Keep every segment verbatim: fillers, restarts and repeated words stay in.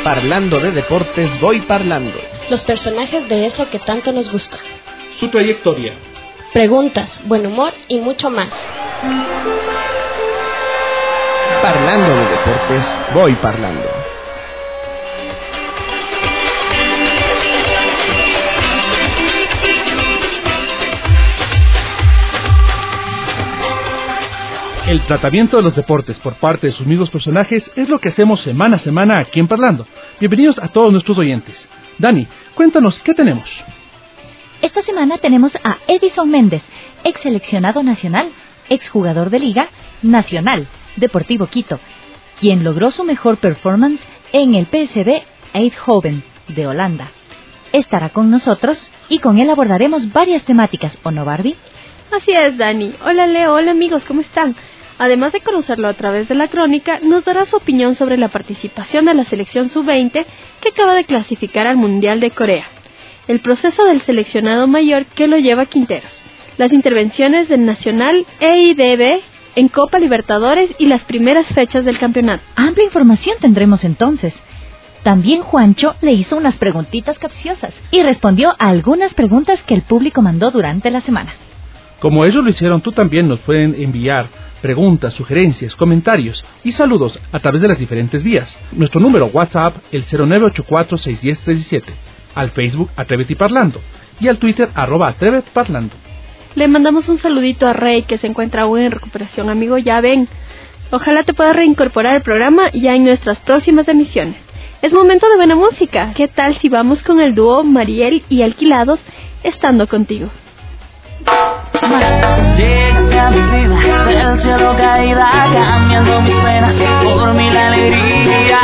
Parlando de deportes, voy parlando. Los personajes de eso que tanto nos gusta. Su trayectoria. Preguntas, buen humor y mucho más. Parlando de deportes, voy parlando. El tratamiento de los deportes por parte de sus mismos personajes es lo que hacemos semana a semana aquí en Parlando. Bienvenidos a todos nuestros oyentes. Dani, cuéntanos, ¿qué tenemos? Esta semana tenemos a Edison Méndez, ex seleccionado nacional, ex jugador de Liga Nacional, Deportivo Quito, quien logró su mejor performance en el P S V Eindhoven de Holanda. Estará con nosotros y con él abordaremos varias temáticas, ¿o no, Barbie? Así es, Dani. Hola, Leo. Hola, amigos, ¿cómo están? Además de conocerlo a través de la crónica, nos dará su opinión sobre la participación de la selección sub veinte que acaba de clasificar al Mundial de Corea, el proceso del seleccionado mayor que lo lleva Quinteros, las intervenciones del Nacional E I D B en Copa Libertadores y las primeras fechas del campeonato. Amplia información tendremos entonces. También Juancho le hizo unas preguntitas capciosas y respondió a algunas preguntas que el público mandó durante la semana. Como ellos lo hicieron, tú también nos pueden enviar preguntas, sugerencias, comentarios y saludos a través de las diferentes vías. Nuestro número WhatsApp, el cero nueve ocho cuatro seis uno cero tres siete, al Facebook Atrévete Parlando y al Twitter arroba Atrévete Parlando. Le mandamos un saludito a Rey, que se encuentra aún en recuperación, amigo, ya ven. Ojalá te puedas reincorporar al programa ya en nuestras próximas emisiones. Es momento de buena música. ¿Qué tal si vamos con el dúo Mariel y Alquilados, Estando Contigo? Llegaste a mi vida, del cielo caída, cambiando mis penas por mil alegrías.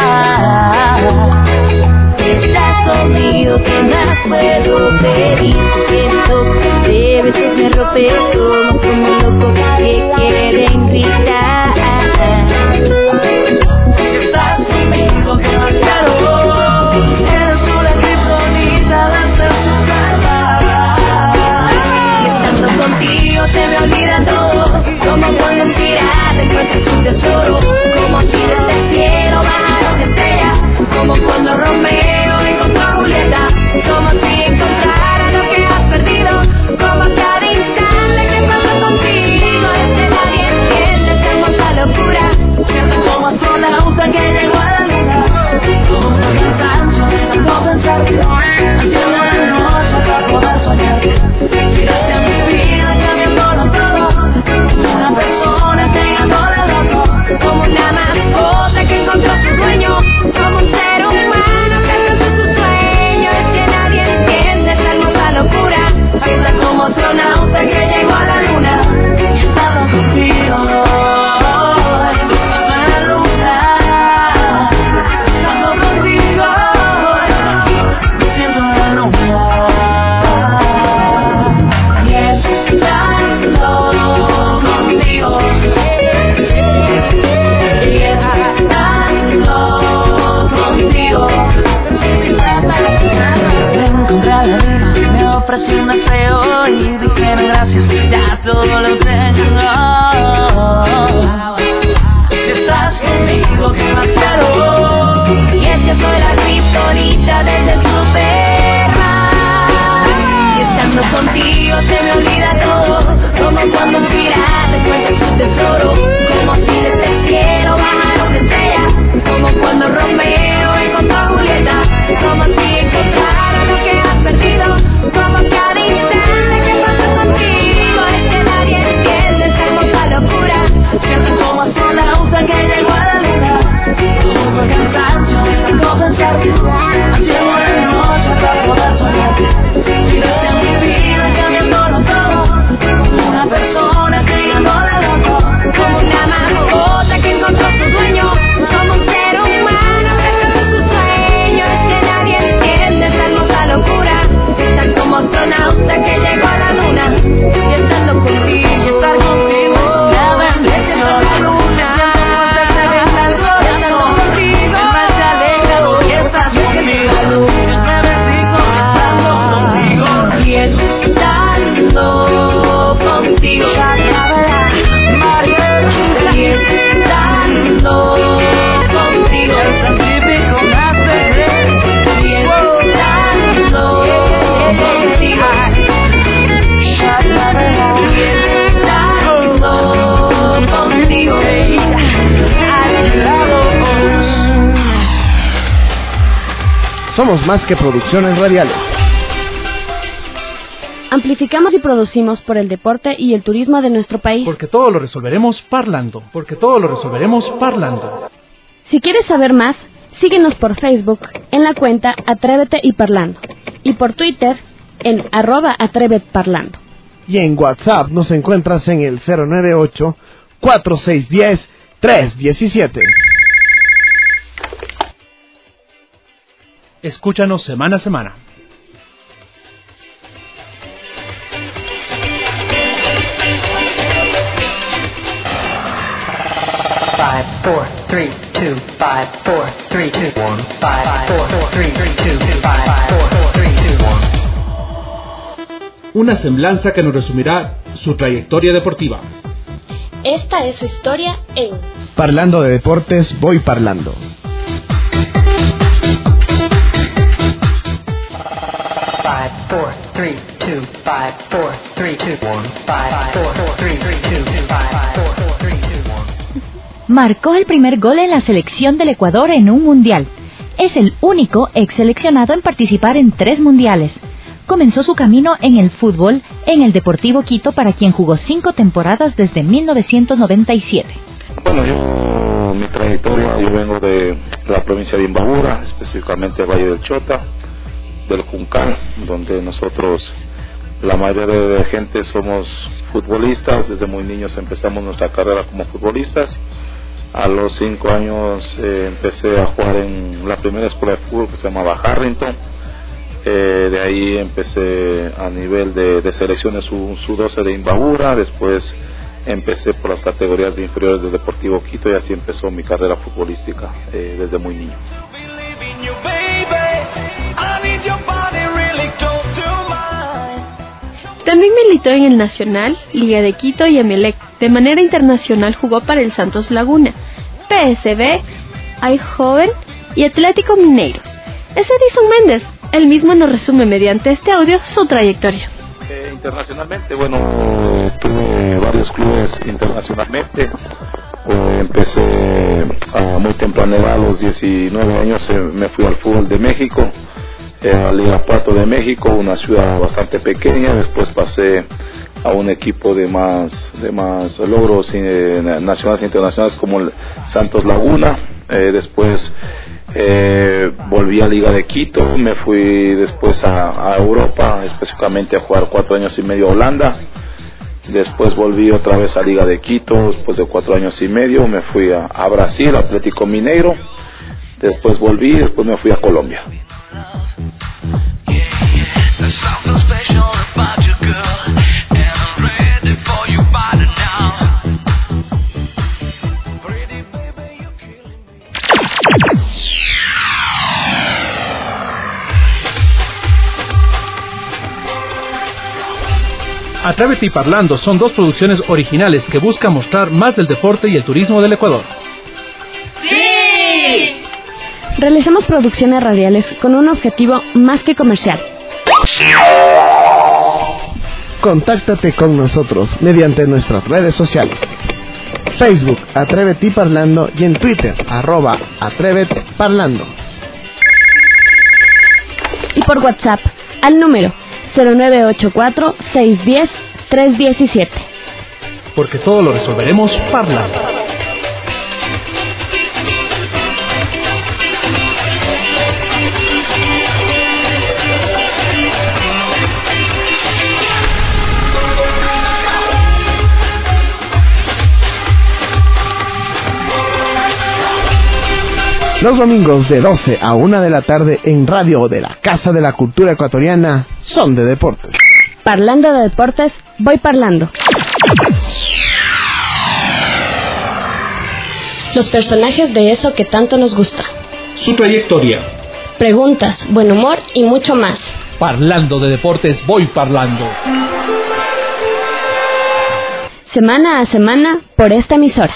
Si estás conmigo, ¿qué más puedo pedir? Siento que de besos me rompe como como loco que quieren gritar. Si estás conmigo, ¿qué más quiero? Eres tú la kriptonita de hacer su cama. Contigo se me olvida todo, como cuando en pirata encuentras un tesoro, como si desde el cielo bajaron estrellas, como cuando Romeo encontró a Julieta, como si encontrara lo que has perdido, como cada instante que Somos más que producciones radiales. Amplificamos y producimos por el deporte y el turismo de nuestro país. Porque todo lo resolveremos parlando. Porque todo lo resolveremos parlando. Si quieres saber más, síguenos por Facebook en la cuenta Atrévete y Parlando. Y por Twitter en arroba Atrévete Parlando. Y en WhatsApp nos encuentras en el cero nueve ocho, cuatro seis uno cero, tres uno siete. Escúchanos semana a semana. Five, four, three, two, five, four, three, two, one, five, four, three, two, five, four, three, two, one. Una semblanza que nos resumirá su trayectoria deportiva. Esta es su historia en Parlando de deportes, voy parlando. Five, four, three, two, five, four, three, two, one, five, four, three, two, five, four, three, two, one. Marcó el primer gol en la selección del Ecuador en un mundial. Es el único ex seleccionado en participar en tres mundiales. Comenzó su camino en el fútbol en el Deportivo Quito, para quien jugó cinco temporadas desde mil novecientos noventa y siete. Bueno, yo, mi trayectoria, yo vengo de la provincia de Imbabura, específicamente Valle del Chota, del Juncal, donde nosotros, la mayoría de gente, somos futbolistas. Desde muy niños empezamos nuestra carrera como futbolistas. A los cinco años eh, empecé a jugar en la primera escuela de fútbol que se llamaba Harrington. Eh, de ahí empecé a nivel de, de selecciones U doce de Imbabura. Después empecé por las categorías de inferiores del Deportivo Quito, y así empezó mi carrera futbolística eh, desde muy niño. También militó en el Nacional, Liga de Quito y Emelec. De manera internacional jugó para el Santos Laguna, P S V, Eindhoven y Atlético Mineiros. Es Edison Méndez. Él mismo nos resume mediante este audio su trayectoria. Eh, internacionalmente, bueno, eh, tuve varios clubes internacionalmente. Eh, empecé a muy temprana edad, a los diecinueve años, eh, me fui al fútbol de México, eh, a Liga Pato de México, una ciudad bastante pequeña. Después pasé a un equipo de más de más logros eh, nacionales e internacionales como el Santos Laguna. Eh, después eh, volví a Liga de Quito, me fui después a, a Europa, específicamente a jugar cuatro años y medio a Holanda. Después volví otra vez a Liga de Quito, después de cuatro años y medio me fui a, a Brasil, Atlético Mineiro. Después volví, después me fui a Colombia. Atrévete y Parlando son dos producciones originales que buscan mostrar más del deporte y el turismo del Ecuador. ¡Sí! Realizamos producciones radiales con un objetivo más que comercial. Contáctate con nosotros mediante nuestras redes sociales. Facebook, Atrévete y Parlando, y en Twitter, arroba Atrévete Parlando. Y por WhatsApp, al número cero nueve ocho cuatro, seis uno cero, tres uno siete. Porque todo lo resolveremos parlando. Los domingos de doce a una de la tarde en Radio de la Casa de la Cultura Ecuatoriana son de deportes. Parlando de deportes, voy parlando. Los personajes de eso que tanto nos gusta. Su trayectoria. Preguntas, buen humor y mucho más. Parlando de deportes, voy parlando. Semana a semana por esta emisora.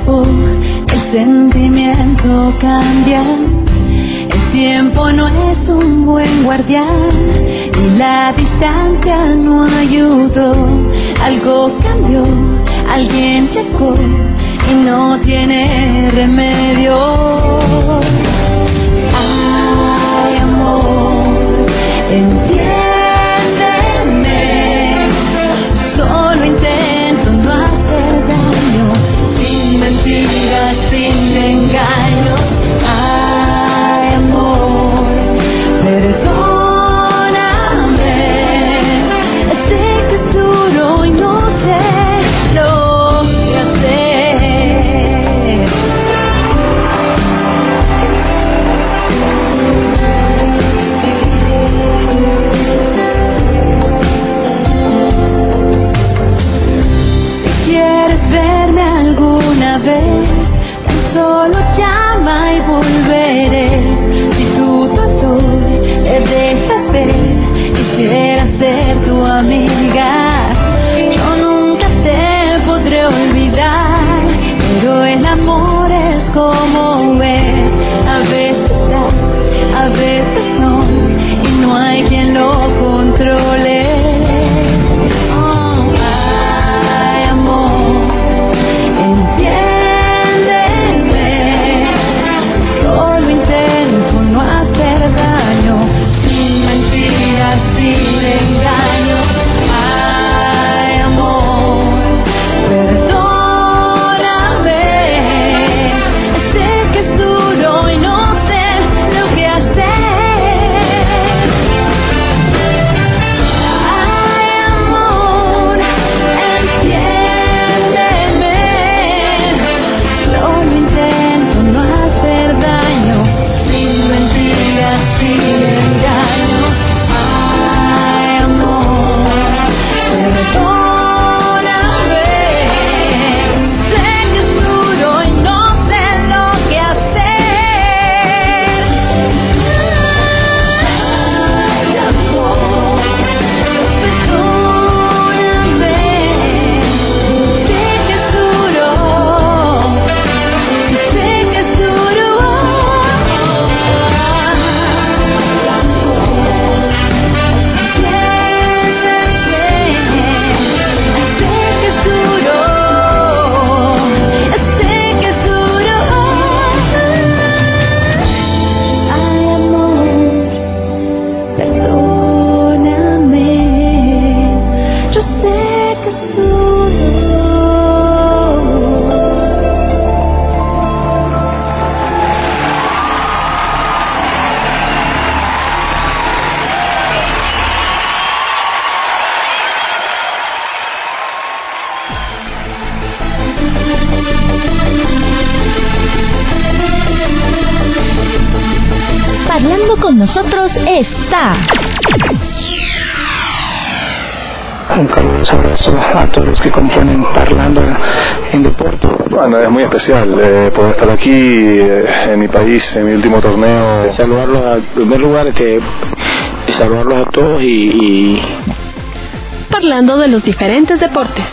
tiempo el sentimiento cambia. El tiempo no es un buen guardián y la distancia no ayudó. Algo cambió, alguien llegó y no tiene remedio. Ay, amor, entiéndeme. Solo intento no hacer daño, sin mentiras, sin engaños. Ay, amor, perdóname. Sé que es duro y no sé lo que hacer. Si quieres verme alguna vez, tan solo llama y volveré. Si tu dolor es de saber, quisiera ser tu amiga. Yo nunca te podré olvidar, pero el amor es como es. A veces da, a veces no, y no hay quien lo controle. Oh, ay, amor, entiéndeme. Solo intento no hacer daño, sin mentiras, sin engaños. Ay, amor, perdóname. Sé que es duro y no sé lo que hacer. Ay, amor, entiéndeme. Solo intento no hacer daño, sin mentiras, sin engaños. Ay, amor, perdóname. Sé que es duro y no sé lo que hacer. Ay, amor, perdóname. Sé que es duro, sé que es duro. Parlando con nosotros está. Un caluroso abrazo a todos los que componen Parlando en Deporte. Bueno, es muy especial eh, poder estar aquí eh, en mi país, en mi último torneo. Saludarlos, a, en primer lugar, que saludarlos a todos y, y... Parlando de los diferentes deportes.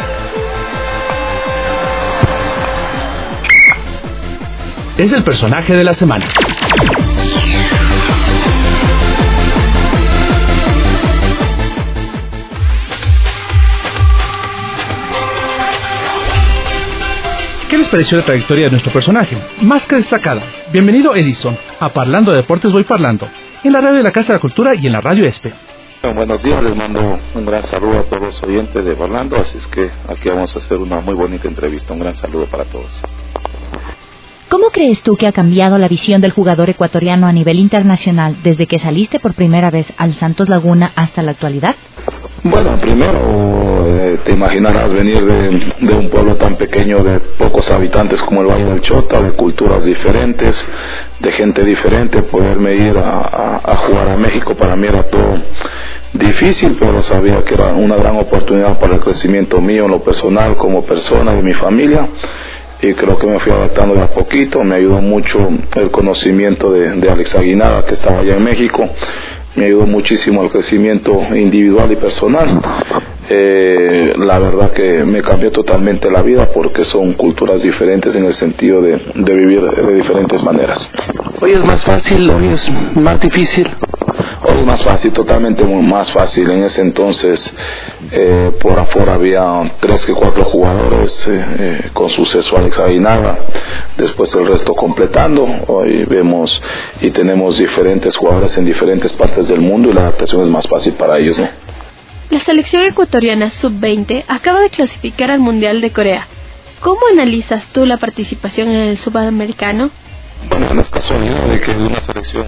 Es el personaje de la semana. ¿Qué les pareció la trayectoria de nuestro personaje? Más que destacada. Bienvenido, Edison, a Parlando de Deportes Voy Parlando, en la radio de la Casa de la Cultura y en la radio ESPE. Bueno, buenos días, les mando un gran saludo a todos los oyentes de Parlando, así es que aquí vamos a hacer una muy bonita entrevista. Un gran saludo para todos. ¿Cómo crees tú que ha cambiado la visión del jugador ecuatoriano a nivel internacional desde que saliste por primera vez al Santos Laguna hasta la actualidad? Bueno, primero eh, te imaginarás venir de, de un pueblo tan pequeño de pocos habitantes como el Valle del Chota, de culturas diferentes, de gente diferente, poderme ir a, a, a jugar a México para mí era todo difícil, pero sabía que era una gran oportunidad para el crecimiento mío en lo personal, como persona y mi familia. Y creo que me fui adaptando de a poquito. Me ayudó mucho el conocimiento de, de Alex Aguinaga, que estaba allá en México. Me ayudó muchísimo el crecimiento individual y personal. eh, la verdad que me cambió totalmente la vida porque son culturas diferentes en el sentido de, de vivir de diferentes maneras. Hoy es más fácil, hoy es más difícil. Hoy es más fácil, totalmente más fácil. En ese entonces eh, por afuera había tres que cuatro jugadores eh, eh, con suceso Alex Aguinaga, después el resto completando. Hoy vemos y tenemos diferentes jugadores en diferentes partes del mundo y la adaptación es más fácil para ellos, ¿no? La selección ecuatoriana sub veinte acaba de clasificar al Mundial de Corea. ¿Cómo analizas tú la participación en el sudamericano? Bueno, no es casualidad de que una selección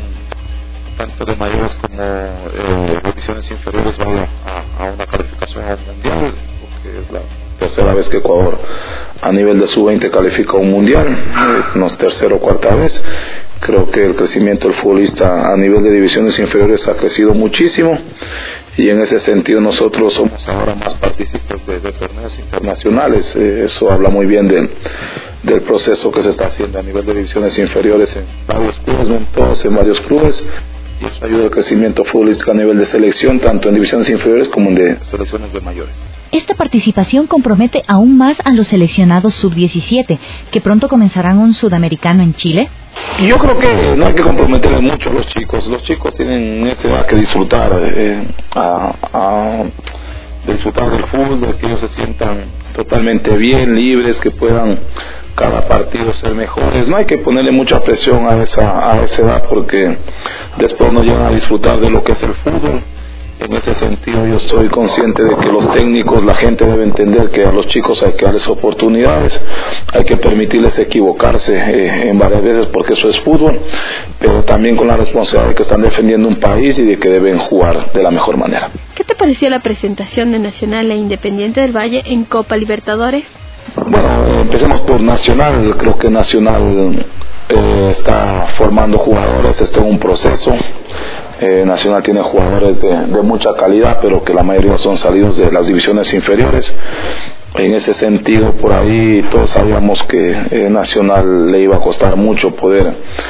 tanto de mayores como eh, divisiones inferiores vaya a, a una calificación al mundial, porque es la tercera vez que Ecuador a nivel de sub veinte califica a un mundial, eh, no tercera o cuarta vez. Creo que el crecimiento del futbolista a nivel de divisiones inferiores ha crecido muchísimo y en ese sentido nosotros somos ahora más partícipes de, de torneos internacionales. Eh, eso habla muy bien de, del proceso que se está haciendo a nivel de divisiones inferiores en varios clubes, no en todos, en varios clubes. Y eso ayuda al crecimiento futbolístico a nivel de selección, tanto en divisiones inferiores como en de selecciones de mayores. Esta participación compromete aún más a los seleccionados sub diecisiete, que pronto comenzarán un sudamericano en Chile. Y yo creo que no hay que comprometerles mucho a los chicos. Los chicos tienen ese que disfrutar, eh, a, a disfrutar del fútbol, de que ellos se sientan totalmente bien, libres, que puedan cada partido ser mejores. No hay que ponerle mucha presión a esa, a esa edad porque después no llegan a disfrutar de lo que es el fútbol. En ese sentido yo estoy consciente de que los técnicos, la gente debe entender que a los chicos hay que darles oportunidades, hay que permitirles equivocarse eh, en varias veces porque eso es fútbol, pero también con la responsabilidad de que están defendiendo un país y de que deben jugar de la mejor manera. ¿Qué te pareció la presentación de Nacional e Independiente del Valle en Copa Libertadores? Bueno, eh, empecemos por Nacional. Creo que Nacional eh, está formando jugadores, está en un proceso. Eh, Nacional tiene jugadores de, de mucha calidad, pero que la mayoría son salidos de las divisiones inferiores. En ese sentido, por ahí todos sabíamos que eh, Nacional le iba a costar mucho poder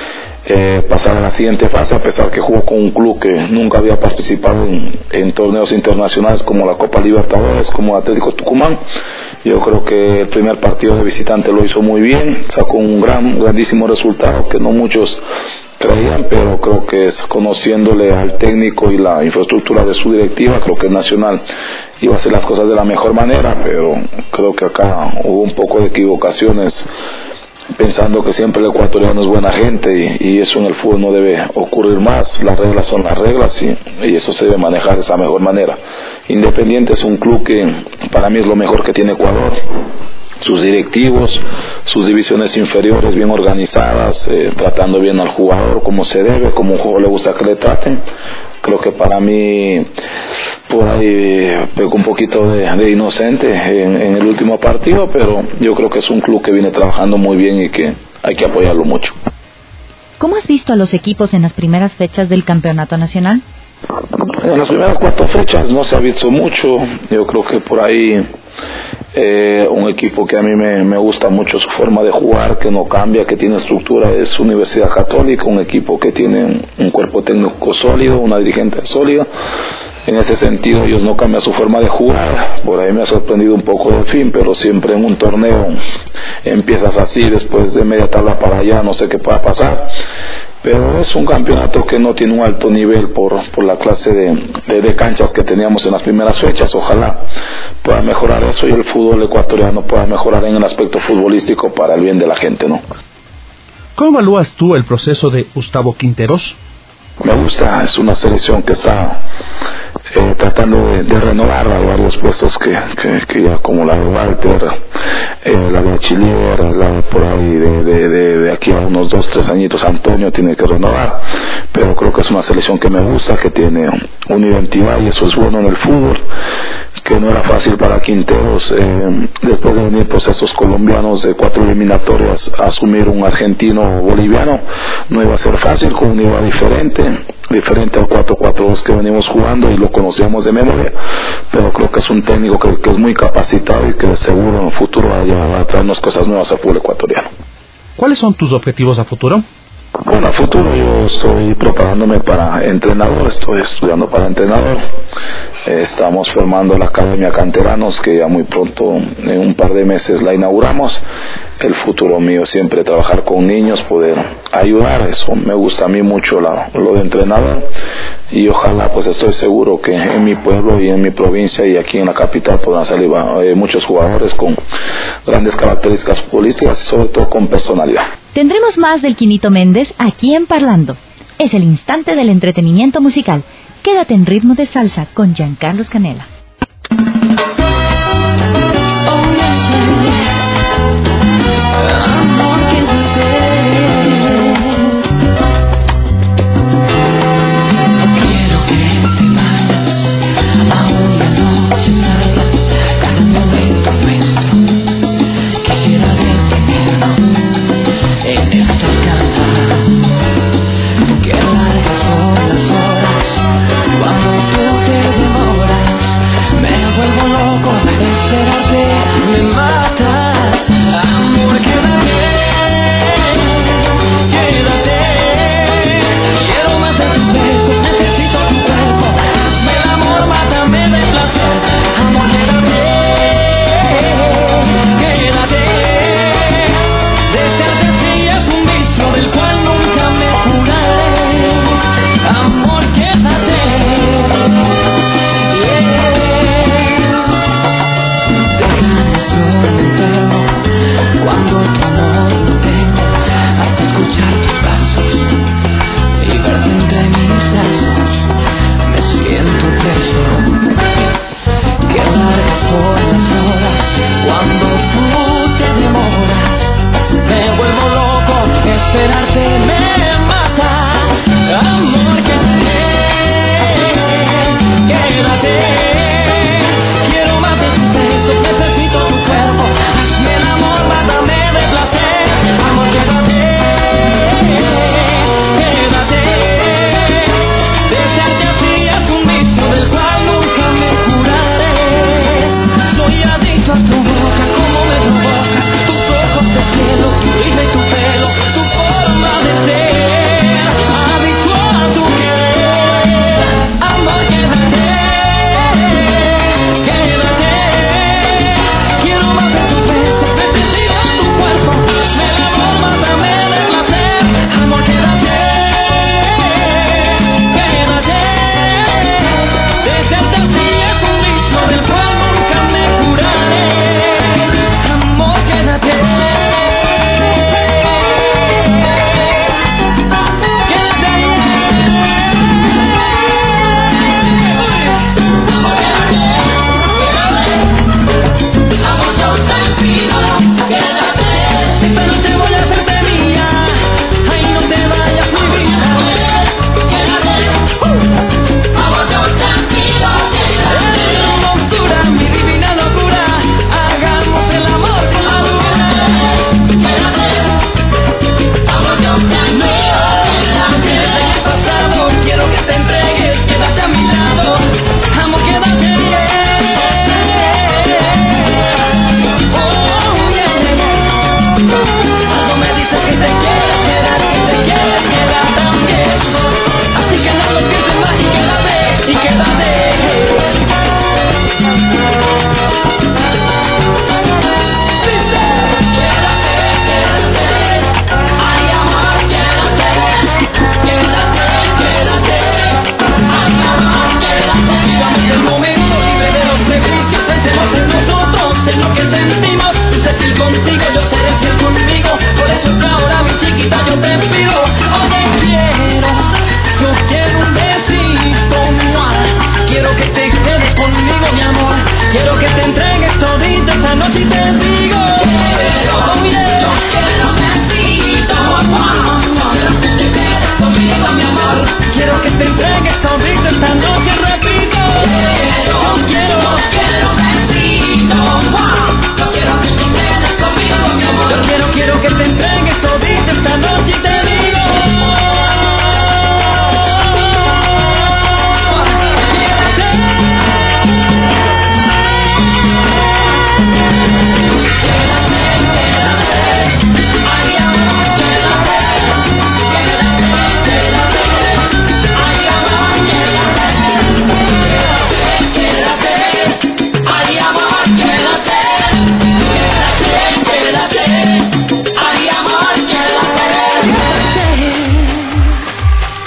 eh, pasar a la siguiente fase, a pesar que jugó con un club que nunca había participado en, en torneos internacionales como la Copa Libertadores, como Atlético Tucumán. Yo creo que el primer partido de visitante lo hizo muy bien, sacó un gran, grandísimo resultado que no muchos creían, pero creo que es conociéndole al técnico y la infraestructura de su directiva, creo que el Nacional iba a hacer las cosas de la mejor manera, pero creo que acá hubo un poco de equivocaciones, pensando que siempre el ecuatoriano es buena gente y, y eso en el fútbol no debe ocurrir más. Las reglas son las reglas y, y eso se debe manejar de esa mejor manera. Independiente es un club que para mí es lo mejor que tiene Ecuador. Sus directivos, sus divisiones inferiores bien organizadas, eh, tratando bien al jugador como se debe, como un juego le gusta que le traten. Creo que para mí por ahí pegó un poquito de, de inocente en, en el último partido, pero yo creo que es un club que viene trabajando muy bien y que hay que apoyarlo mucho. ¿Cómo has visto a los equipos en las primeras fechas del campeonato nacional? En las primeras cuatro fechas no se ha visto mucho. Yo creo que por ahí eh, un equipo que a mí me, me gusta mucho su forma de jugar, que no cambia, que tiene estructura, es Universidad Católica, un equipo que tiene un cuerpo técnico sólido, una dirigente sólida. En ese sentido ellos no cambian su forma de jugar. Por ahí me ha sorprendido un poco del fin, pero siempre en un torneo empiezas así, después de media tabla para allá no sé qué pueda pasar. Pero es un campeonato que no tiene un alto nivel por, por la clase de, de, de canchas que teníamos en las primeras fechas. Ojalá pueda mejorar eso y el fútbol ecuatoriano pueda mejorar en el aspecto futbolístico para el bien de la gente, ¿no? ¿Cómo evalúas tú el proceso de Gustavo Quinteros? Me gusta, es una selección que está eh, tratando de, de renovar a varios puestos que, que, que ya, como la de Walter, eh, la de Chilier, la de por ahí de, de, de, de aquí a unos dos, tres añitos Antonio tiene que renovar, pero creo que es una selección que me gusta, que tiene una identidad y eso es bueno en el fútbol, que no era fácil para Quinteros eh, después de venir procesos colombianos de cuatro eliminatorias a asumir un argentino boliviano, no iba a ser fácil, con un nivel diferente diferente al cuatro cuatro dos que venimos jugando y lo conocíamos de memoria, pero creo que es un técnico que, que es muy capacitado y que seguro en el futuro va a traernos cosas nuevas al fútbol ecuatoriano. ¿Cuáles son tus objetivos a futuro? Bueno, a futuro yo estoy preparándome para entrenador, estoy estudiando para entrenador. Eh, estamos formando la Academia Canteranos, que ya muy pronto, en un par de meses, la inauguramos. El futuro mío siempre trabajar con niños, poder ayudar, eso me gusta a mí mucho, la, lo de entrenador, y ojalá, pues estoy seguro que en mi pueblo y en mi provincia y aquí en la capital podrán salir eh, muchos jugadores con grandes características futbolísticas y sobre todo con personalidad. Tendremos más del Quinito Méndez aquí en Parlando. Es el instante del entretenimiento musical. Quédate en ritmo de salsa con Giancarlos Canela. Que largas por las horas, cuando tú te demoras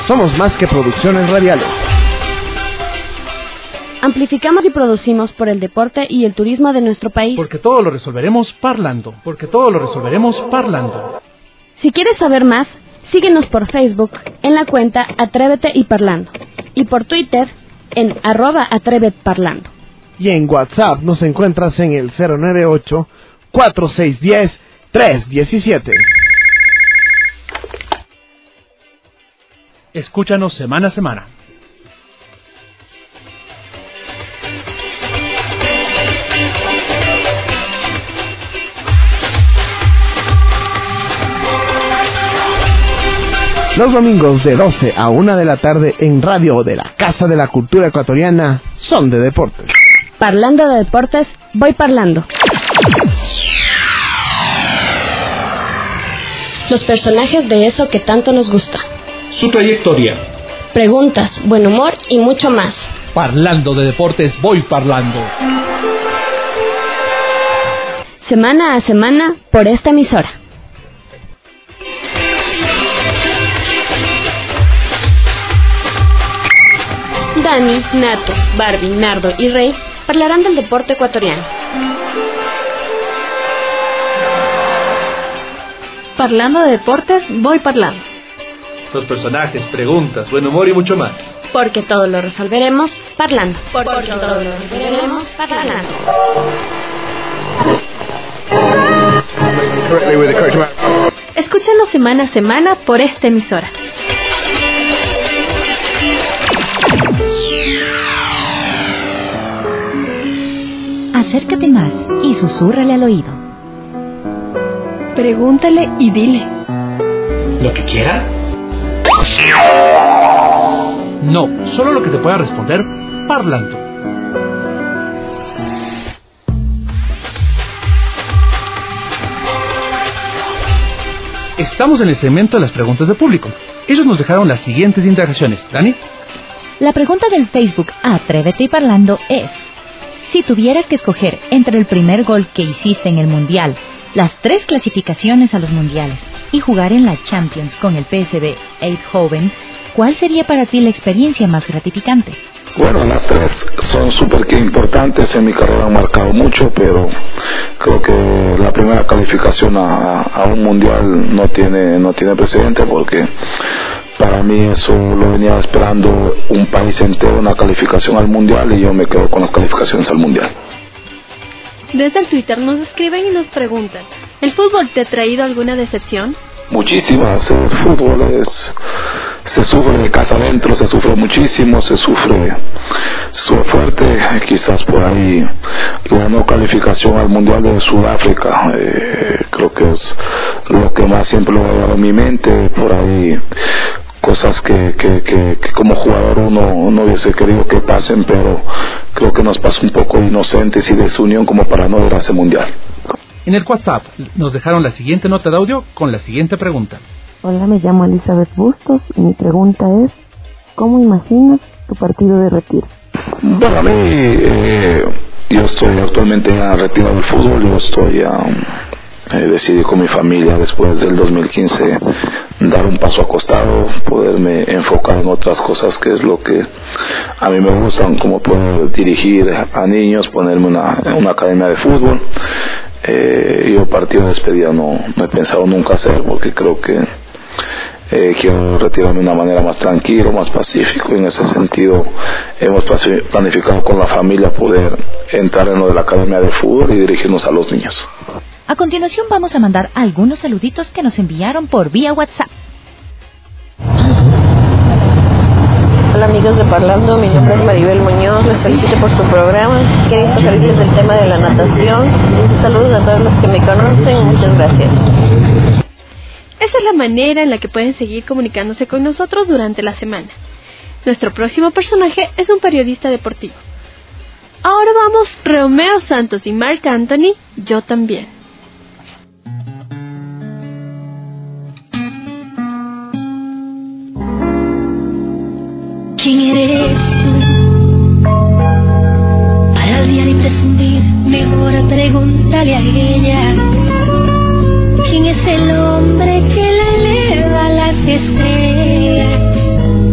Somos más que producciones radiales. Amplificamos y producimos por el deporte y el turismo de nuestro país. Porque todo lo resolveremos parlando. Porque todo lo resolveremos parlando. Si quieres saber más, síguenos por Facebook en la cuenta Atrévete y Parlando. Y por Twitter en arroba Atrévete Parlando. Y en WhatsApp nos encuentras en el cero nueve ocho, cuatro seis uno cero, tres uno siete. Escúchanos semana a semana. Los domingos de doce a una de la tarde en radio de la Casa de la Cultura Ecuatoriana son de deportes. Parlando de deportes, voy parlando. Los personajes de eso que tanto nos gusta. Su trayectoria. Preguntas, buen humor y mucho más. Parlando de deportes, voy parlando. Semana a semana por esta emisora. Dani, Nato, Barbie, Nardo y Rey hablarán del deporte ecuatoriano. Parlando de deportes, voy parlando. Los personajes, preguntas, buen humor y mucho más. Porque todo lo resolveremos parlando. Porque, Porque todo lo resolveremos parlando. Escúchanos semana a semana por esta emisora. Acércate más y susúrrale al oído. Pregúntale y dile. ¿Lo que quiera? No, solo lo que te pueda responder parlando. Estamos en el segmento de las preguntas de público. Ellos nos dejaron las siguientes indagaciones. ¿Dani? La pregunta del Facebook Atrévete y Parlando es: si tuvieras que escoger entre el primer gol que hiciste en el Mundial, las tres clasificaciones a los Mundiales y jugar en la Champions con el P S V Eindhoven, ¿cuál sería para ti la experiencia más gratificante? Bueno, las tres son súper que importantes, en mi carrera han marcado mucho, pero creo que la primera calificación a, a un mundial no tiene, no tiene precedente, porque para mí eso lo venía esperando un país entero, una calificación al mundial, y yo me quedo con las calificaciones al mundial. Desde el Twitter nos escriben y nos preguntan: ¿el fútbol te ha traído alguna decepción? Muchísimas. El fútbol es, se sufre de casa adentro, se sufre muchísimo, se sufre, se sufre fuerte. Quizás por ahí la no calificación al mundial de Sudáfrica, eh, creo que es lo que más siempre lo ha llevado en mi mente. Por ahí cosas que, que, que, que como jugador uno no hubiese querido que pasen, pero creo que nos pasó un poco inocentes y desunión como para no ir a ese mundial. En el WhatsApp nos dejaron la siguiente nota de audio con la siguiente pregunta. Hola, me llamo Elizabeth Bustos y mi pregunta es: ¿cómo imaginas tu partido de retiro? Bueno, a mí, eh, yo estoy actualmente ya retirado del fútbol, yo estoy ya... Eh, decidí con mi familia después del dos mil quince dar un paso a costado, poderme enfocar en otras cosas, que es lo que a mí me gustan, como poder dirigir a niños, ponerme una, en una academia de fútbol. Eh, yo partido de despedida no, no he pensado nunca hacer, porque creo que eh, quiero retirarme de una manera más tranquila, más pacífico, y en ese sentido hemos planificado con la familia poder entrar en lo de la academia de fútbol y dirigirnos a los niños. A continuación vamos a mandar algunos saluditos que nos enviaron por vía WhatsApp. Hola amigos de Parlando, mi nombre es Maribel Muñoz, les felicito por su programa. Quería sacarles del tema de la natación. Saludos a todos los que me conocen, muchas gracias. Esa es la manera en la que pueden seguir comunicándose con nosotros durante la semana. Nuestro próximo personaje es un periodista deportivo. Ahora vamos, Romeo Santos y Marc Anthony, Yo También. ¿Quién eres tú? Para odiar y prescindir, mejor pregúntale a ella. ¿Quién es el hombre que la eleva a las estrellas?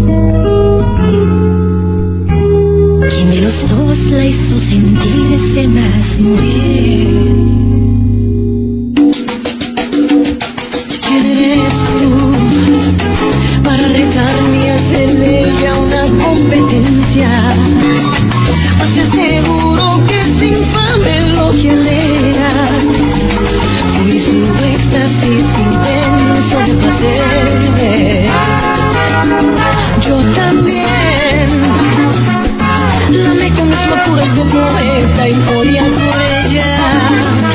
respetarme y hacer de ella una competencia. Te aseguro que es infame lo que alega. Fui su éxtasis intenso de placer. Yo también la amé con mis locuras de poeta y moría por ella.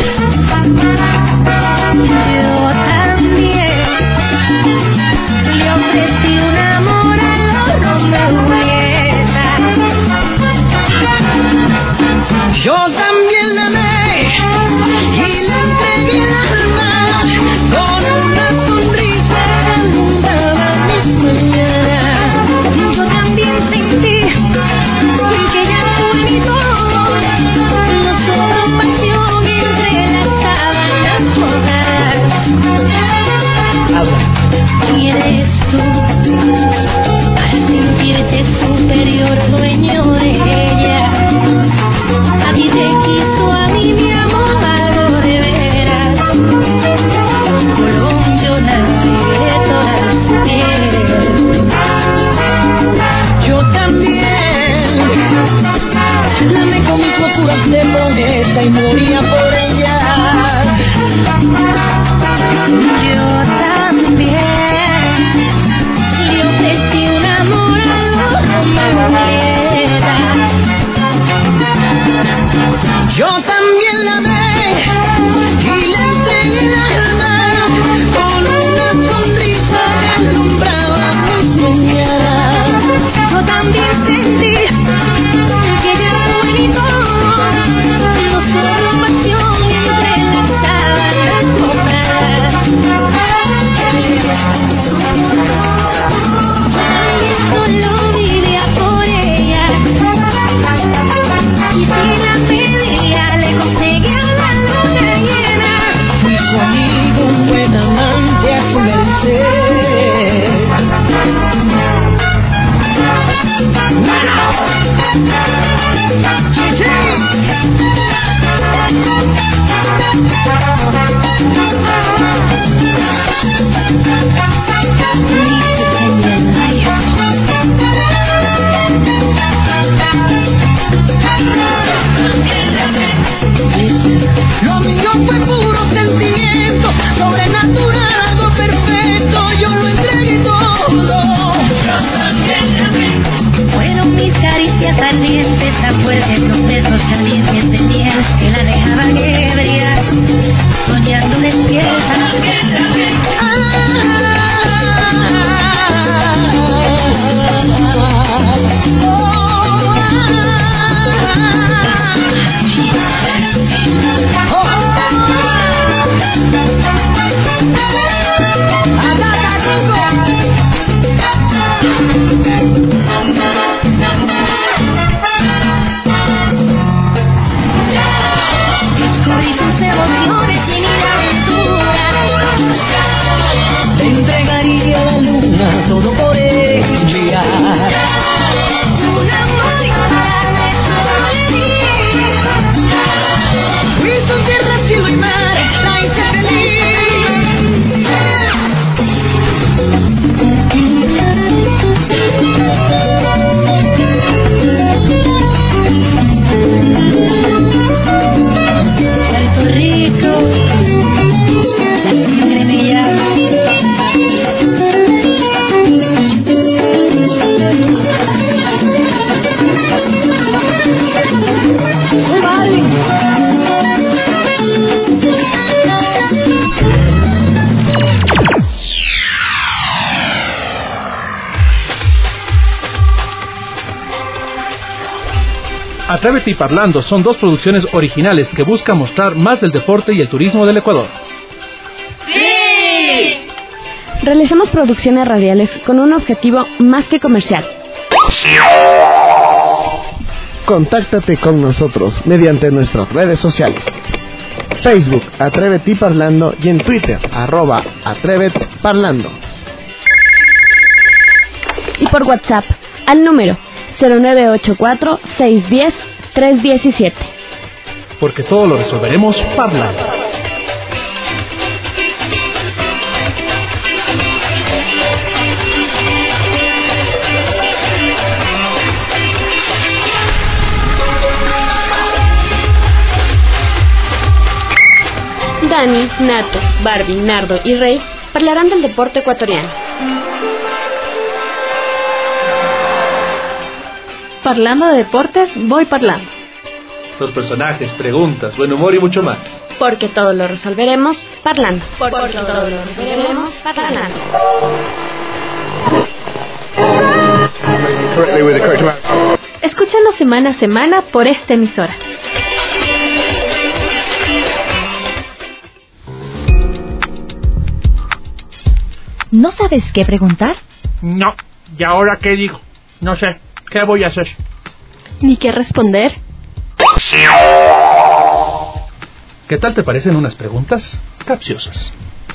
Yo también le ofrecí un amor a los Romeo y Julieta. Yo también la amé y le entregué el alma con una sonrisa que alumbraba mis mañanas. Yo también sentí que ya fue mi todo, no solo pasión entre las sábanas mojadas. ¿Quién eres tú para sentirte superior, dueño de ella? Nadie te quiso, a mí me amó algo de veras. Colón, yo nací de todas mujeres. Yo también la amé con mis locuras de poeta y moría por ella. Yo también le ofrecí un amor a los Romeo y Julieta. Yo también la amé y le entregué el alma con una sonrisa que alumbraba mis mañanas. Yo también sentí que ella fue mi todo, no solo pasión entre las sábanas mojadas. Solo vivía por ella y si la pedía le conseguía la luna llena. Fui su amigo, buen amante a su merced. Lo mío fue puro sentimiento, sobrenatural, algo perfecto, yo lo entregué todo. Fueron mis caricias ardientes, tan fuertes los besos calientes de miel que la dejaban ebria, soñando despierta. Descubrí sus emociones sin ir a aventura. Le entregaría la luna todo por ella. Un amor imparable solo le di. Fui su tierra, cielo y mar, la hice feliz. Puerto Rico, la sangre me llama. Atrévete y Parlando son dos producciones originales que buscan mostrar más del deporte y el turismo del Ecuador. ¡Sí! Realizamos producciones radiales con un objetivo más que comercial. Contáctate con nosotros mediante nuestras redes sociales. Facebook, Atrévete y Parlando, y en Twitter, arroba Atrévete Parlando. Y por WhatsApp, al número cero nueve ocho cuatro, seis uno cero, tres uno siete. Porque todo lo resolveremos parlando. Dani, Nato, Barbie, Nardo y Rey hablarán del deporte ecuatoriano. Parlando de deportes, voy parlando. Los personajes, preguntas, buen humor y mucho más. Porque todo lo resolveremos parlando. Porque, Porque todo lo resolveremos parlando. Escúchanos semana a semana por esta emisora. ¿No sabes qué preguntar? No. ¿Y ahora qué digo? No sé. ¿Qué voy a hacer? ¿Ni qué responder? ¿Qué tal te parecen unas preguntas capciosas?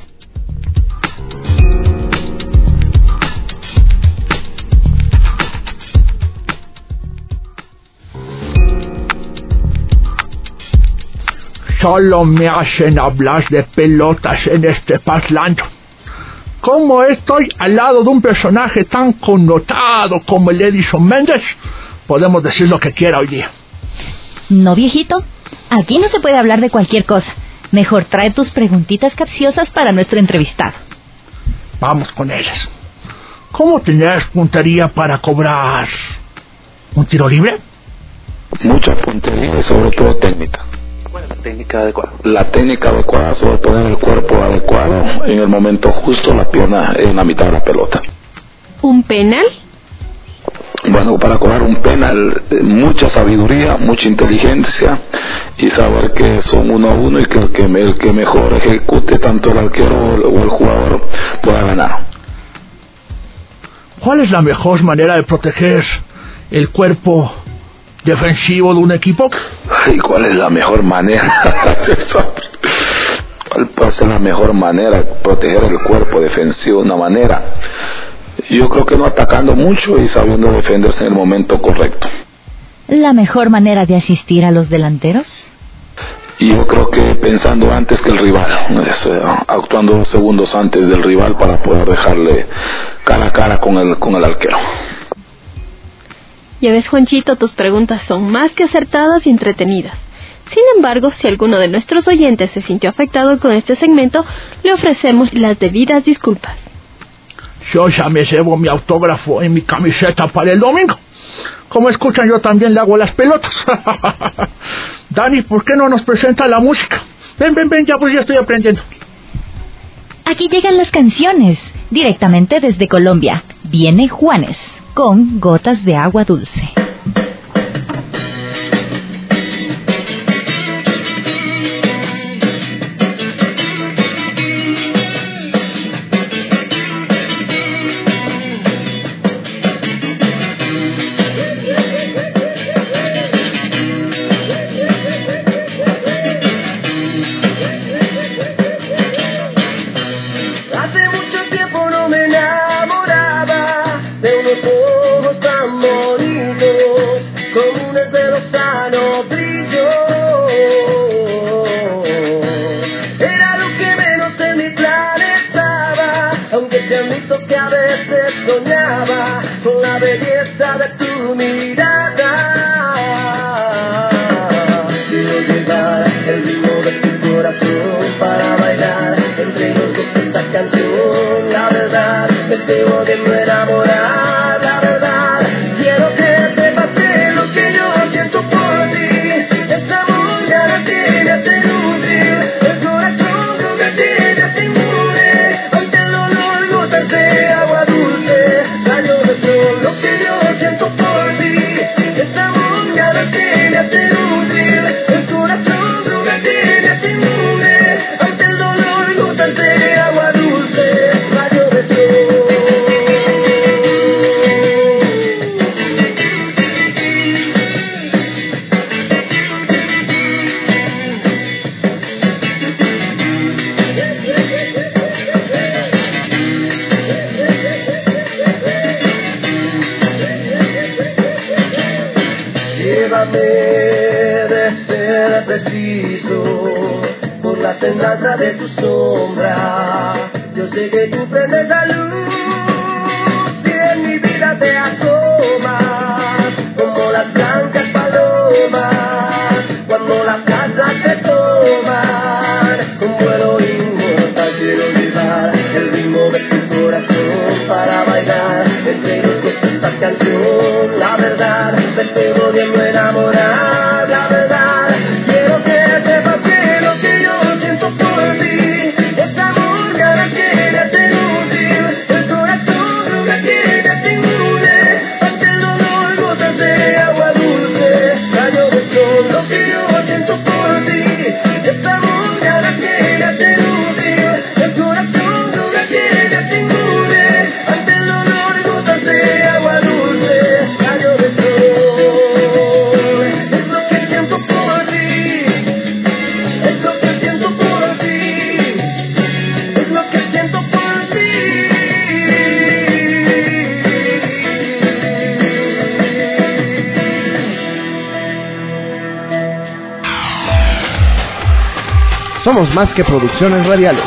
Solo me hacen hablar de pelotas en este parlando. ¿Cómo estoy al lado de un personaje tan connotado como el Edison Méndez? Podemos decir lo que quiera hoy día. No, viejito. Aquí no se puede hablar de cualquier cosa. Mejor trae tus preguntitas capciosas para nuestro entrevistado. Vamos con ellas. ¿Cómo tener puntería para cobrar un tiro libre? Mucha puntería y sobre todo técnica. ¿Cuál es la técnica adecuada? La técnica adecuada, sobre poner el cuerpo adecuado en el momento justo, la pierna en la mitad de la pelota. ¿Un penal? Bueno, para cobrar un penal, mucha sabiduría, mucha inteligencia y saber que son uno a uno y que el que, el que mejor ejecute, tanto el arquero o el jugador, pueda ganar. ¿Cuál es la mejor manera de proteger el cuerpo defensivo de un equipo? ¿Y cuál es la mejor manera? ¿Cuál puede ser la mejor manera de proteger el cuerpo defensivo de una manera? Yo creo que no atacando mucho y sabiendo defenderse en el momento correcto. ¿La mejor manera de asistir a los delanteros? Y yo creo que pensando antes que el rival, es, eh, actuando dos segundos antes del rival para poder dejarle cara a cara con el, con el arquero. Ya ves, Juanchito, tus preguntas son más que acertadas y entretenidas. Sin embargo, si alguno de nuestros oyentes se sintió afectado con este segmento, le ofrecemos las debidas disculpas. Yo ya me llevo mi autógrafo en mi camiseta para el domingo. Como escuchan, yo también le hago las pelotas. Dani, ¿por qué no nos presenta la música? Ven, ven, ven, ya pues ya estoy aprendiendo. Aquí llegan las canciones, directamente desde Colombia. Viene Juanes, con Gotas de Agua Dulce. Soñaba con la belleza de tu mirada. Quiero llevar el ritmo de tu corazón para bailar entre los dos esta canción. La verdad, me tengo de no enamorar. La verdad, quiero que te pase lo que yo siento por ti. Esta mujer tiene a seducir el corazón que tiene sin inmune ante el dolor, gotas de agua dulce. Lo que yo siento por ti, esta mujer tiene a seducir el corazón que tiene sin inmune ante el dolor, gotas de agua dulce, rayo de sol. Llévame de ser preciso por la semblanza de tu sombra. Yo sé que tú prendes la luz y en mi vida te asomas como las blancas palomas cuando las casas te toman. Un vuelo canción. La verdad, me estoy volviendo a enamorar. La verdad, quiero que sepas que lo que yo siento por ti es amor cada que me hace nutrir. El corazón nunca tiene sin une. Ante el dolor gotas de agua dulce. Rayo de sol, lo que yo siento por ti es amor cada que me hace nutrir. El corazón nunca tiene sin une. Ante el dolor gotas de agua dulce. Rayo de sol, es lo que siento por ti. Es lo que siento por ti. Es lo que siento por ti. Somos más que producciones radiales.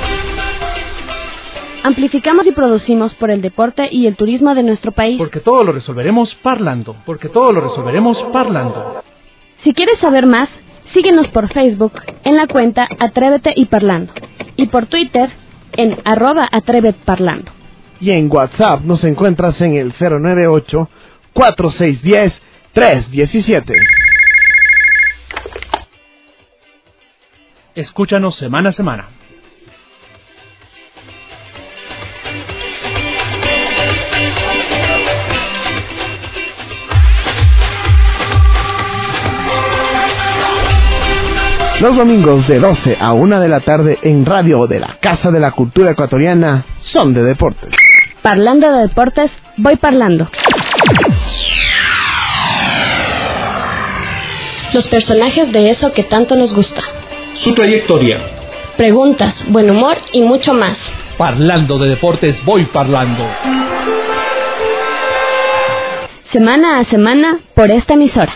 Amplificamos y producimos por el deporte y el turismo de nuestro país. Porque todo lo resolveremos parlando. Porque todo lo resolveremos parlando. Si quieres saber más, síguenos por Facebook en la cuenta Atrévete y Parlando. Y por Twitter en arroba Atrévete Parlando. Y en WhatsApp nos encuentras en el cero nueve ocho, cuatro seis uno cero, tres uno siete. Escúchanos semana a semana. Los domingos de doce a una de la tarde en radio de la Casa de la Cultura Ecuatoriana son de deportes. Parlando de deportes, voy parlando. Los personajes de eso que tanto nos gusta. Su trayectoria. Preguntas, buen humor y mucho más. Parlando de deportes, voy parlando. Semana a semana por esta emisora.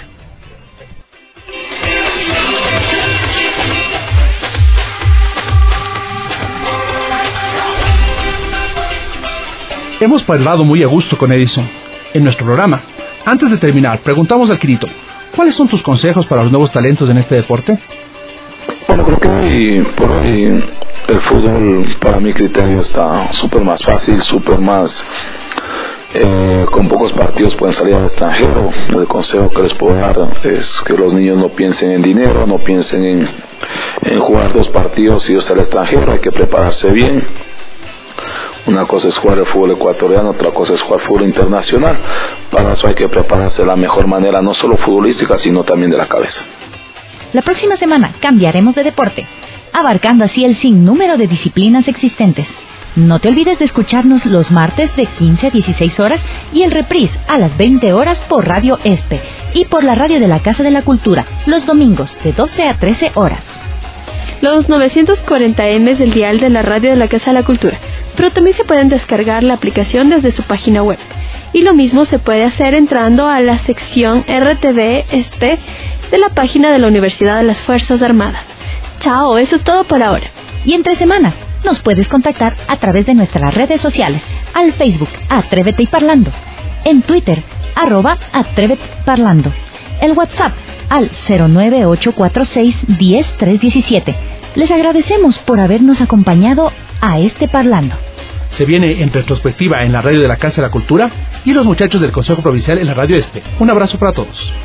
Hemos parlado muy a gusto con Edison en nuestro programa. Antes de terminar, preguntamos al Quirito, ¿cuáles son tus consejos para los nuevos talentos en este deporte? Bueno, creo que hoy, por hoy el fútbol para mi criterio está súper más fácil, súper más... Eh, con pocos partidos pueden salir al extranjero. El consejo que les puedo dar es que los niños no piensen en dinero, no piensen en, en jugar dos partidos y irse al extranjero. Hay que prepararse bien. Una cosa es jugar el fútbol ecuatoriano, otra cosa es jugar fútbol internacional. Para eso hay que prepararse de la mejor manera, no solo futbolística, sino también de la cabeza. La próxima semana cambiaremos de deporte, abarcando así el sinnúmero de disciplinas existentes. No te olvides de escucharnos los martes de quince a dieciséis horas y el reprise a las veinte horas por Radio ESPE y por la radio de la Casa de la Cultura los domingos de doce a trece horas. Los novecientos cuarenta eme del dial de la radio de la Casa de la Cultura, pero también se pueden descargar la aplicación desde su página web. Y lo mismo se puede hacer entrando a la sección R T V ESPE de la página de la Universidad de las Fuerzas Armadas. Chao, eso es todo por ahora. Y entre semana nos puedes contactar a través de nuestras redes sociales, al Facebook Atrévete y Parlando, en Twitter arroba Atrévete Parlando, el WhatsApp al cero nueve ocho cuatro seis uno cero tres uno siete. Les agradecemos por habernos acompañado a este Parlando. Se viene en retrospectiva en la radio de la Casa de la Cultura y los muchachos del Consejo Provincial en la radio ESPE. Un abrazo para todos.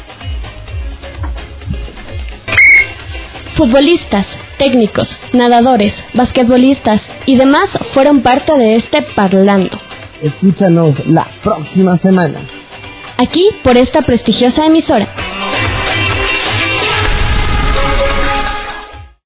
Futbolistas, técnicos, nadadores, basquetbolistas y demás fueron parte de este Parlando. Escúchanos la próxima semana. Aquí por esta prestigiosa emisora.